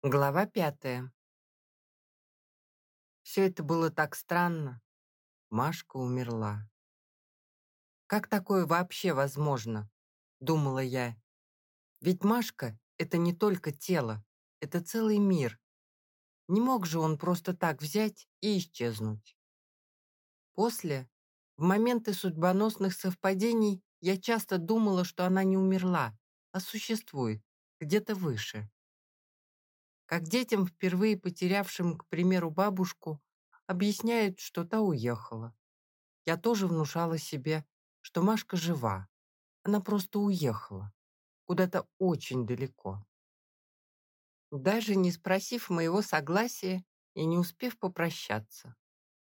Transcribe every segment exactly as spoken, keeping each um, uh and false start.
Глава пятая. Все это было так странно. Машка умерла. Как такое вообще возможно? Думала я. Ведь Машка — это не только тело, это целый мир. Не мог же он просто так взять и исчезнуть. После, в моменты судьбоносных совпадений, я часто думала, что она не умерла, а существует где-то выше. Как детям, впервые потерявшим, к примеру, бабушку, объясняют, что та уехала. Я тоже внушала себе, что Машка жива. Она просто уехала. Куда-то очень далеко. Даже не спросив моего согласия и не успев попрощаться.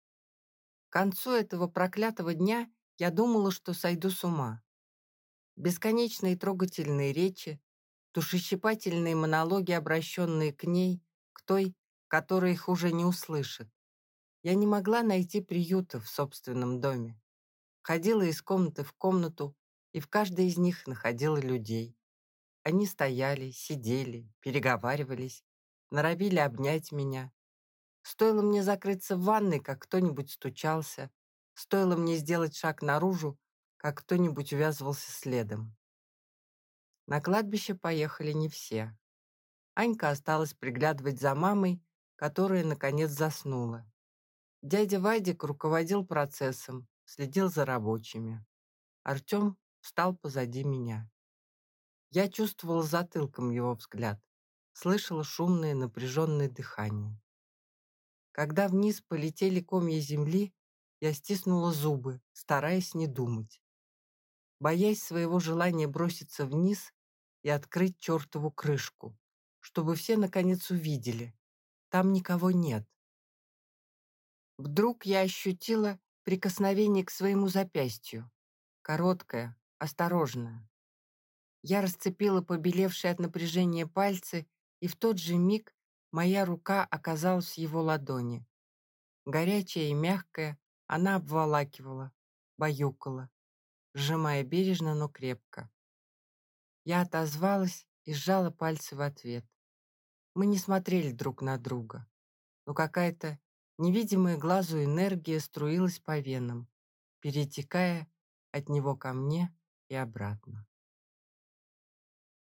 К концу этого проклятого дня я думала, что сойду с ума. Бесконечные трогательные речи, душещипательные монологи, обращенные к ней, к той, которая их уже не услышит. Я не могла найти приюта в собственном доме. Ходила из комнаты в комнату, и в каждой из них находила людей. Они стояли, сидели, переговаривались, норовили обнять меня. Стоило мне закрыться в ванной, как кто-нибудь стучался. Стоило мне сделать шаг наружу, как кто-нибудь увязывался следом. На кладбище поехали не все. Анька осталась приглядывать за мамой, которая, наконец, заснула. Дядя Вадик руководил процессом, следил за рабочими. Артем встал позади меня. Я чувствовала затылком его взгляд, слышала шумное напряженное дыхание. Когда вниз полетели комья земли, я стиснула зубы, стараясь не думать. Боясь своего желания броситься вниз и открыть чертову крышку, чтобы все наконец увидели. Там никого нет. Вдруг я ощутила прикосновение к своему запястью. Короткое, осторожное. Я расцепила побелевшие от напряжения пальцы, и в тот же миг моя рука оказалась в его ладони. Горячая и мягкая, она обволакивала, баюкала, сжимая бережно, но крепко. Я отозвалась и сжала пальцы в ответ. Мы не смотрели друг на друга, но какая-то невидимая глазу энергия струилась по венам, перетекая от него ко мне и обратно.